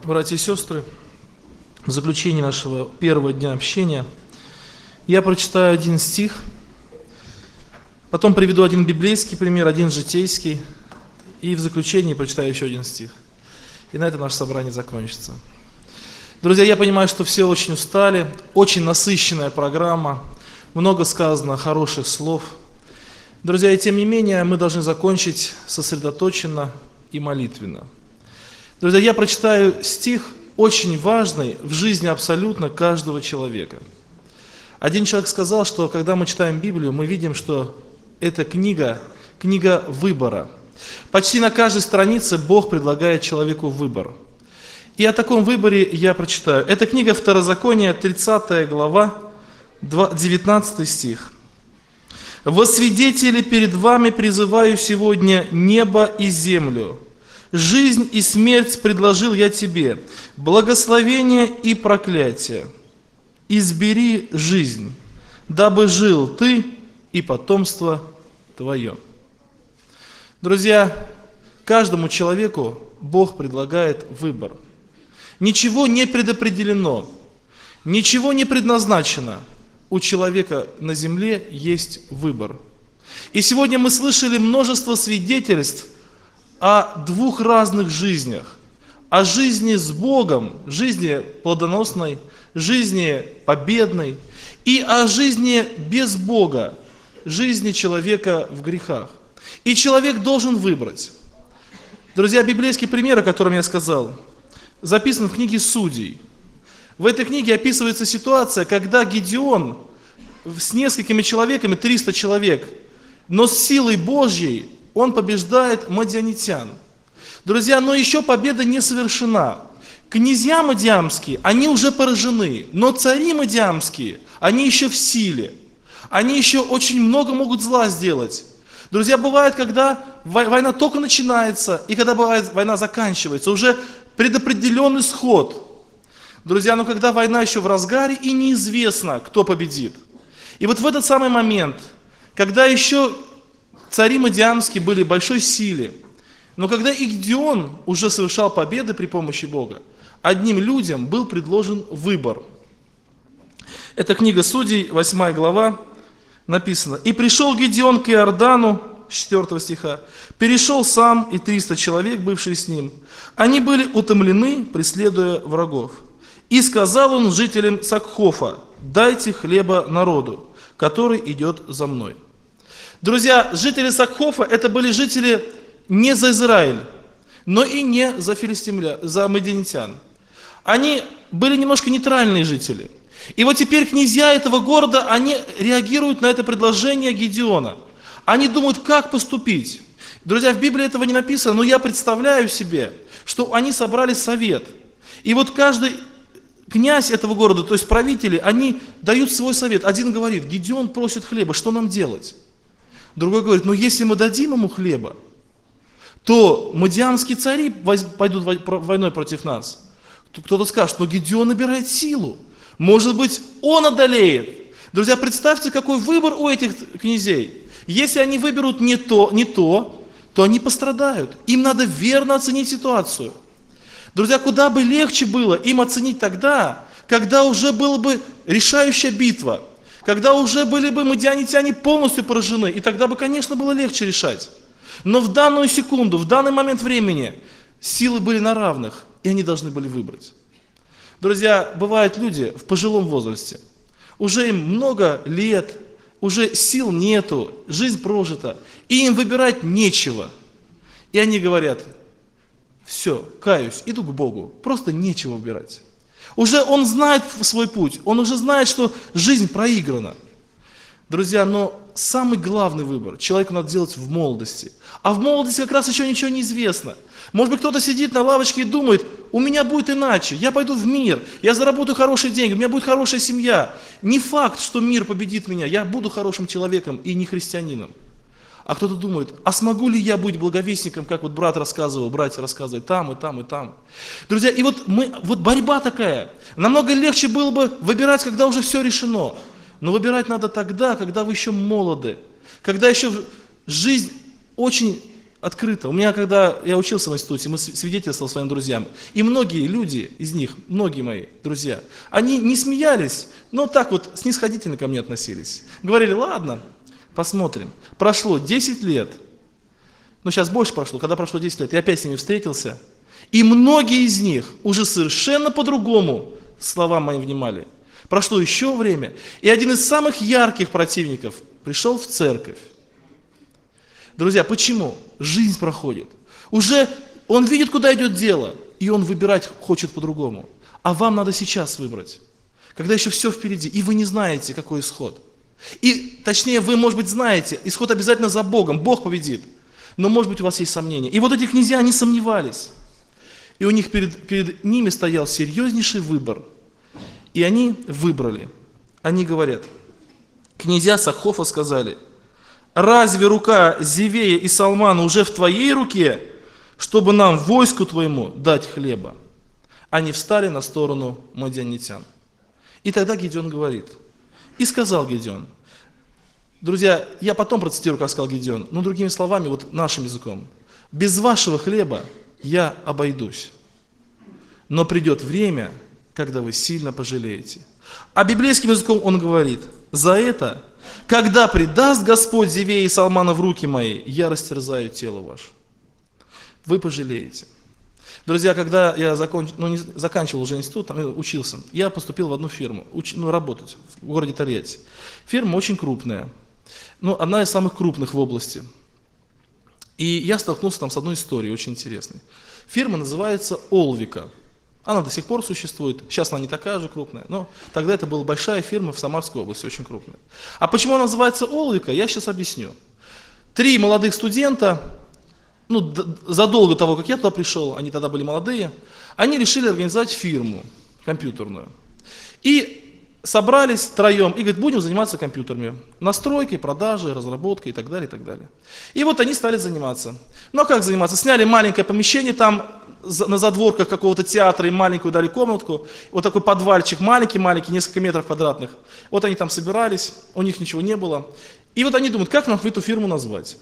Братья и сестры, в заключение нашего первого дня общения я прочитаю один стих, потом приведу один библейский пример, один житейский, и в заключении прочитаю еще один стих. И на этом наше собрание закончится. Друзья, я понимаю, что все очень устали, очень насыщенная программа, много сказано хороших слов. Друзья, и тем не менее мы должны закончить сосредоточенно и молитвенно. Друзья, я прочитаю стих, очень важный в жизни абсолютно каждого человека. Один человек сказал, что когда мы читаем Библию, мы видим, что это книга выбора. Почти на каждой странице Бог предлагает человеку выбор. И о таком выборе я прочитаю. Это книга Второзакония, 30 глава, 19 стих. «Во свидетели перед вами призываю сегодня небо и землю. Жизнь и смерть предложил я тебе, благословение и проклятие. Избери жизнь, дабы жил ты и потомство твое». Друзья, каждому человеку Бог предлагает выбор. Ничего не предопределено, ничего не предназначено. У человека на земле есть выбор. И сегодня мы слышали множество свидетельств о двух разных жизнях. О жизни с Богом, жизни плодоносной, жизни победной, и о жизни без Бога, жизни человека в грехах. И человек должен выбрать. Друзья, библейский пример, о котором я сказал, записан в книге Судей. В этой книге описывается ситуация, когда Гедеон с несколькими человеками, 300 человек, но с силой Божьей он побеждает мадианитян. Друзья, но еще победа не совершена. Князья мадиамские, они уже поражены, но цари мадиамские, они еще в силе. Они еще очень много могут зла сделать. Друзья, бывает, когда война только начинается, и когда бывает война заканчивается, уже предопределенный исход. Друзья, но когда война еще в разгаре, и неизвестно, кто победит. И вот в этот самый момент, когда еще цари мадиамские были в большой силе, но когда и Гедеон уже совершал победы при помощи Бога, одним людям был предложен выбор. Это книга Судей, 8 глава, написано. «И пришел Гедеон к Иордану», 4 стиха, «перешел сам и 300 человек, бывшие с ним. Они были утомлены, преследуя врагов. И сказал он жителям Сакхофа: дайте хлеба народу, который идет за мной». Друзья, жители Сакхофа это были жители не за Израиль, но и не за мадианитян. Они были немножко нейтральные жители. И вот теперь князья этого города, они реагируют на это предложение Гедеона. Они думают, как поступить. Друзья, в Библии этого не написано, но я представляю себе, что они собрали совет. И вот каждый князь этого города, то есть правители, они дают свой совет. Один говорит: Гедеон просит хлеба, что нам делать? Другой говорит: если мы дадим ему хлеба, то мадиамские цари пойдут войной против нас. Кто-то скажет: Гедеон набирает силу. Может быть, он одолеет. Друзья, представьте, какой выбор у этих князей. Если они выберут не то, то они пострадают. Им надо верно оценить ситуацию. Друзья, куда бы легче было им оценить тогда, когда уже была бы решающая битва, когда уже были бы мадианитяне полностью поражены, и тогда бы, конечно, было легче решать. Но в данную секунду, в данный момент времени силы были на равных, и они должны были выбрать. Друзья, бывают люди в пожилом возрасте, уже им много лет, уже сил нету, жизнь прожита, и им выбирать нечего. И они говорят: все, каюсь, иду к Богу, просто нечего выбирать. Уже он знает свой путь, он уже знает, что жизнь проиграна. Друзья, но самый главный выбор человеку надо делать в молодости. А в молодости как раз еще ничего не известно. Может быть, кто-то сидит на лавочке и думает: у меня будет иначе, я пойду в мир, я заработаю хорошие деньги, у меня будет хорошая семья. Не факт, что мир победит меня, я буду хорошим человеком и не христианином. А кто-то думает: а смогу ли я быть благовестником, как вот братья рассказывают, там и там и там. Друзья, и вот борьба такая. Намного легче было бы выбирать, когда уже все решено. Но выбирать надо тогда, когда вы еще молоды, когда еще жизнь очень Открыто. У меня, когда я учился в институте, мы свидетельствовали своим друзьям. И многие люди из них, многие мои друзья, они не смеялись, но так вот снисходительно ко мне относились. Говорили, ладно, посмотрим. Прошло 10 лет. Ну, сейчас больше прошло. Когда прошло 10 лет, я опять с ними встретился. И многие из них уже совершенно по-другому словам моим внимали. Прошло еще время. И один из самых ярких противников пришел в церковь. Друзья, почему? Жизнь проходит. Уже он видит, куда идет дело, и он выбирать хочет по-другому. А вам надо сейчас выбрать, когда еще все впереди, и вы не знаете, какой исход. И, точнее, вы, может быть, знаете, исход обязательно за Богом, Бог победит. Но, может быть, у вас есть сомнения. И вот эти князья, они сомневались. И у них перед ними стоял серьезнейший выбор. И они выбрали. Они говорят, князья Сахофа сказали, разве рука Зевея и Салмана уже в твоей руке, чтобы нам, войску твоему, дать хлеба? Они встали на сторону мадианитян. И тогда Гедеон говорит, и сказал Гедеон, друзья, я потом процитирую, как сказал Гедеон, но другими словами, вот нашим языком, без вашего хлеба я обойдусь, но придет время, когда вы сильно пожалеете. А библейским языком он говорит, за это, когда предаст Господь Зевея и Салмана в руки мои, я растерзаю тело ваше. Вы пожалеете. Друзья, когда я заканчивал уже институт, учился, я поступил в одну фирму, работать в городе Тольятти. Фирма очень крупная, одна из самых крупных в области. И я столкнулся там с одной историей очень интересной. Фирма называется Олвика. Она до сих пор существует, сейчас она не такая же крупная, но тогда это была большая фирма в Самарской области, очень крупная. А почему она называется Олвика, я сейчас объясню. 3 молодых студента, задолго до того, как я туда пришел, они тогда были молодые, они решили организовать фирму компьютерную. И собрались втроем и говорят, будем заниматься компьютерами. Настройкой, продажей, разработкой и так далее, и так далее. И вот они стали заниматься. Ну а как заниматься? Сняли маленькое помещение там, на задворках какого-то театра, и маленькую дали комнатку, вот такой подвальчик маленький-маленький, несколько метров квадратных. Вот они там собирались, у них ничего не было. И вот они думают, как нам эту фирму назвать.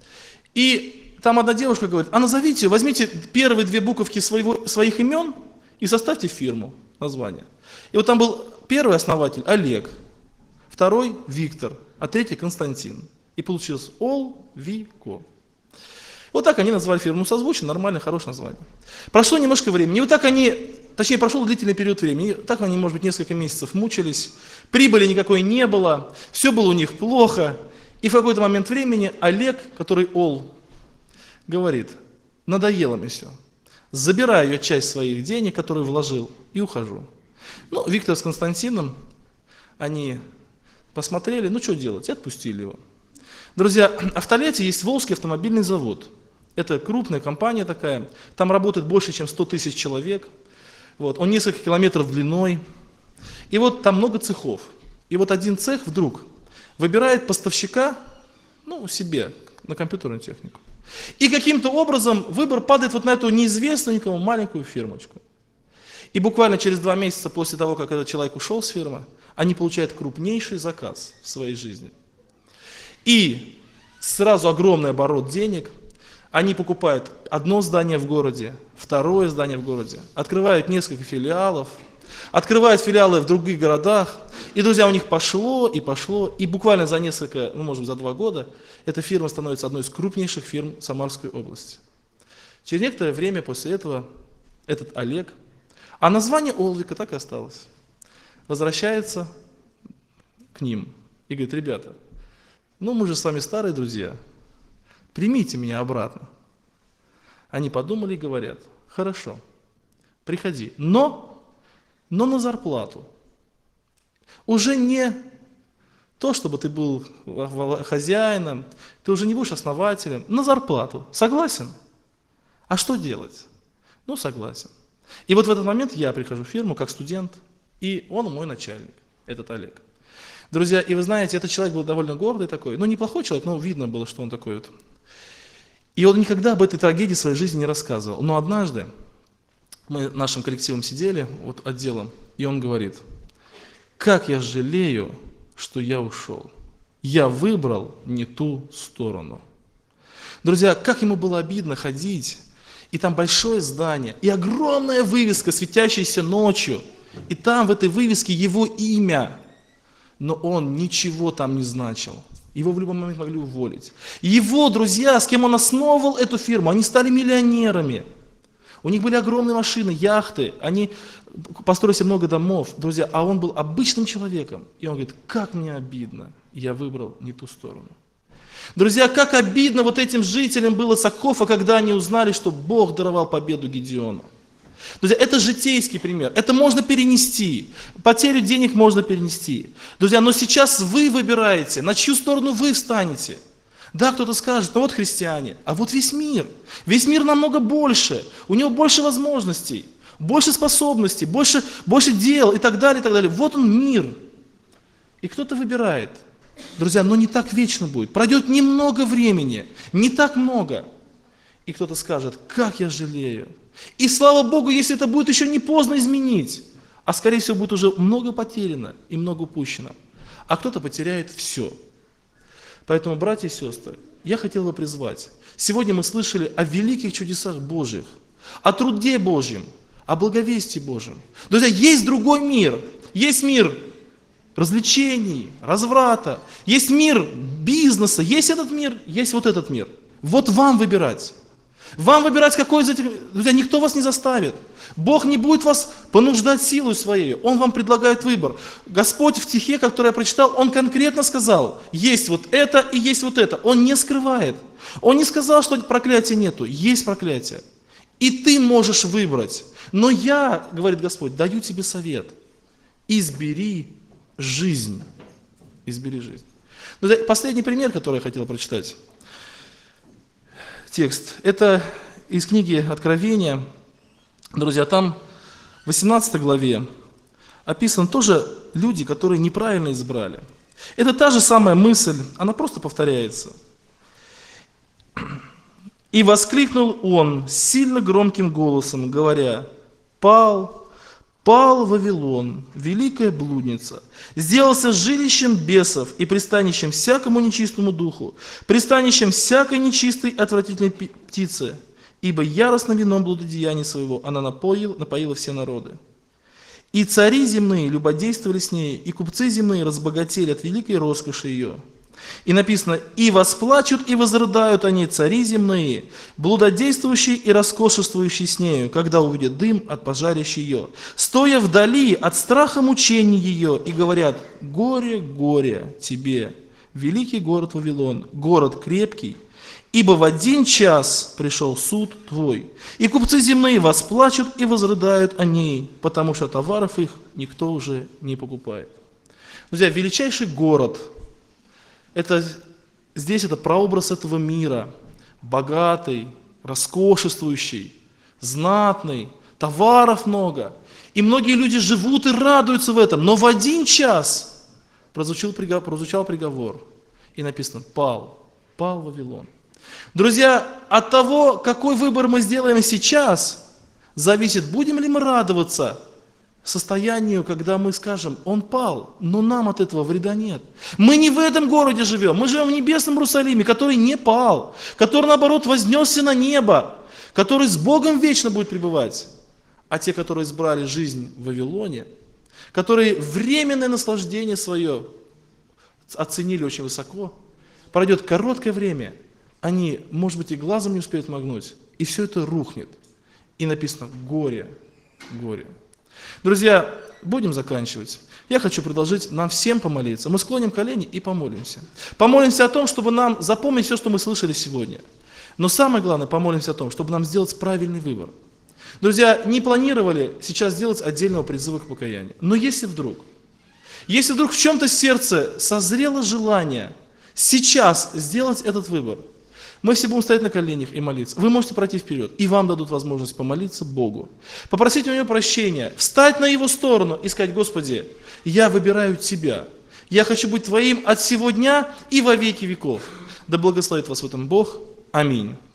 И там одна девушка говорит, а назовите, возьмите первые 2 буковки своих имен и составьте фирму, название. И вот там был первый основатель Олег, второй Виктор, а третий Константин. И получилось Олвико. Вот так они назвали фирму. Созвучно, нормально, хорошее название. Прошло немножко времени. И вот так прошел длительный период времени. И так они, может быть, несколько месяцев мучились. Прибыли никакой не было. Все было у них плохо. И в какой-то момент времени Олег, который говорит, надоело мне все. Забираю я часть своих денег, которые вложил, и ухожу. Виктор с Константином, они посмотрели, что делать, и отпустили его. Друзья, в Тольятти есть Волжский автомобильный завод. Это крупная компания такая, там работает больше, чем 100 тысяч человек. Он несколько километров длиной. И вот там много цехов. И вот один цех вдруг выбирает поставщика, себе, на компьютерную технику. И каким-то образом выбор падает вот на эту неизвестную никому маленькую фирмочку. И буквально через 2 месяца после того, как этот человек ушел с фирмы, они получают крупнейший заказ в своей жизни. И сразу огромный оборот денег. Они покупают одно здание в городе, второе здание в городе, открывают несколько филиалов, открывают филиалы в других городах. И, друзья, у них пошло, и буквально за несколько, за 2 года, эта фирма становится одной из крупнейших фирм Самарской области. Через некоторое время после этого этот Олег, а название Олвика так и осталось, возвращается к ним и говорит, ребята, мы же с вами старые друзья, примите меня обратно. Они подумали и говорят, хорошо, приходи, но на зарплату. Уже не то, чтобы ты был хозяином, ты уже не будешь основателем, на зарплату. Согласен? А что делать? Согласен. И вот в этот момент я прихожу в фирму как студент, и он мой начальник, этот Олег. Друзья, и вы знаете, этот человек был довольно гордый такой, неплохой человек, но видно было, что он такой вот. И он никогда об этой трагедии в своей жизни не рассказывал. Но однажды мы нашим коллективом сидели, отделом, и он говорит, как я жалею, что я ушел. Я выбрал не ту сторону. Друзья, как ему было обидно ходить, и там большое здание, и огромная вывеска, светящаяся ночью, и там в этой вывеске его имя, но он ничего там не значил. Его в любой момент могли уволить. Его друзья, с кем он основывал эту фирму, они стали миллионерами. У них были огромные машины, яхты, они построили себе много домов, друзья, а он был обычным человеком. И он говорит, как мне обидно, я выбрал не ту сторону. Друзья, как обидно вот этим жителям было Сакхофа, когда они узнали, что Бог даровал победу Гедеону. Друзья, это житейский пример, это можно перенести, потерю денег можно перенести. Друзья, но сейчас вы выбираете, на чью сторону вы встанете. Да, кто-то скажет, ну вот христиане, а вот весь мир намного больше, у него больше возможностей, больше способностей, больше дел и так далее, и так далее. Вот он мир. И кто-то выбирает. Друзья, но не так вечно будет, пройдет немного времени, не так много. И кто-то скажет, как я жалею. И слава Богу, если это будет еще не поздно изменить, а скорее всего будет уже много потеряно и много упущено. А кто-то потеряет все. Поэтому, братья и сестры, я хотел бы призвать. Сегодня мы слышали о великих чудесах Божьих, о труде Божьем, о благовестии Божьем. Друзья, есть другой мир. Есть мир развлечений, разврата, есть мир бизнеса, есть этот мир, есть вот этот мир. Вот вам выбирать. Вам выбирать, какой из этих... Друзья, никто вас не заставит. Бог не будет вас понуждать силой своей. Он вам предлагает выбор. Господь в стихе, который я прочитал, Он конкретно сказал, есть вот это и есть вот это. Он не скрывает. Он не сказал, что проклятия нету. Есть проклятие. И ты можешь выбрать. Но я, говорит Господь, даю тебе совет. Избери жизнь. Избери жизнь. Друзья, последний пример, который я хотел прочитать. Текст. Это из книги Откровения. Друзья, там в 18 главе описаны тоже люди, которые неправильно избрали. Это та же самая мысль, она просто повторяется. «И воскликнул он сильно громким голосом, говоря, пал Вавилон, великая блудница, сделался жилищем бесов и пристанищем всякому нечистому духу, пристанищем всякой нечистой отвратительной птицы, ибо яростным вином блудодеяния своего она напоила все народы. И цари земные любодействовали с ней, и купцы земные разбогатели от великой роскоши ее». И написано, «И восплачут, и возрыдают они, цари земные, блудодействующие и роскошествующие с нею, когда увидят дым от пожарища ее, стоя вдали от страха мучений ее, и говорят, горе, горе тебе, великий город Вавилон, город крепкий, ибо в один час пришел суд твой, и купцы земные восплачут и возрыдают о ней, потому что товаров их никто уже не покупает». Друзья, величайший город – здесь это прообраз этого мира, богатый, роскошествующий, знатный, товаров много. И многие люди живут и радуются в этом, но в один час прозвучал приговор, и написано пал Вавилон». Друзья, от того, какой выбор мы сделаем сейчас, зависит, будем ли мы радоваться состоянию, когда мы скажем, он пал, но нам от этого вреда нет. Мы не в этом городе живем, мы живем в небесном Иерусалиме, который не пал, который, наоборот, вознесся на небо, который с Богом вечно будет пребывать. А те, которые избрали жизнь в Вавилоне, которые временное наслаждение свое оценили очень высоко, пройдет короткое время, они, может быть, и глазом не успеют моргнуть, и все это рухнет. И написано «горе, горе». Друзья, будем заканчивать. Я хочу предложить нам всем помолиться. Мы склоним колени и помолимся. Помолимся о том, чтобы нам запомнить все, что мы слышали сегодня. Но самое главное, помолимся о том, чтобы нам сделать правильный выбор. Друзья, не планировали сейчас сделать отдельного призыва к покаянию. Но если вдруг в чем-то сердце созрело желание сейчас сделать этот выбор, мы все будем стоять на коленях и молиться. Вы можете пройти вперед, и вам дадут возможность помолиться Богу. Попросить у Него прощения, встать на Его сторону и сказать: Господи, я выбираю Тебя. Я хочу быть Твоим от сего дня и во веки веков. Да благословит вас в этом Бог. Аминь.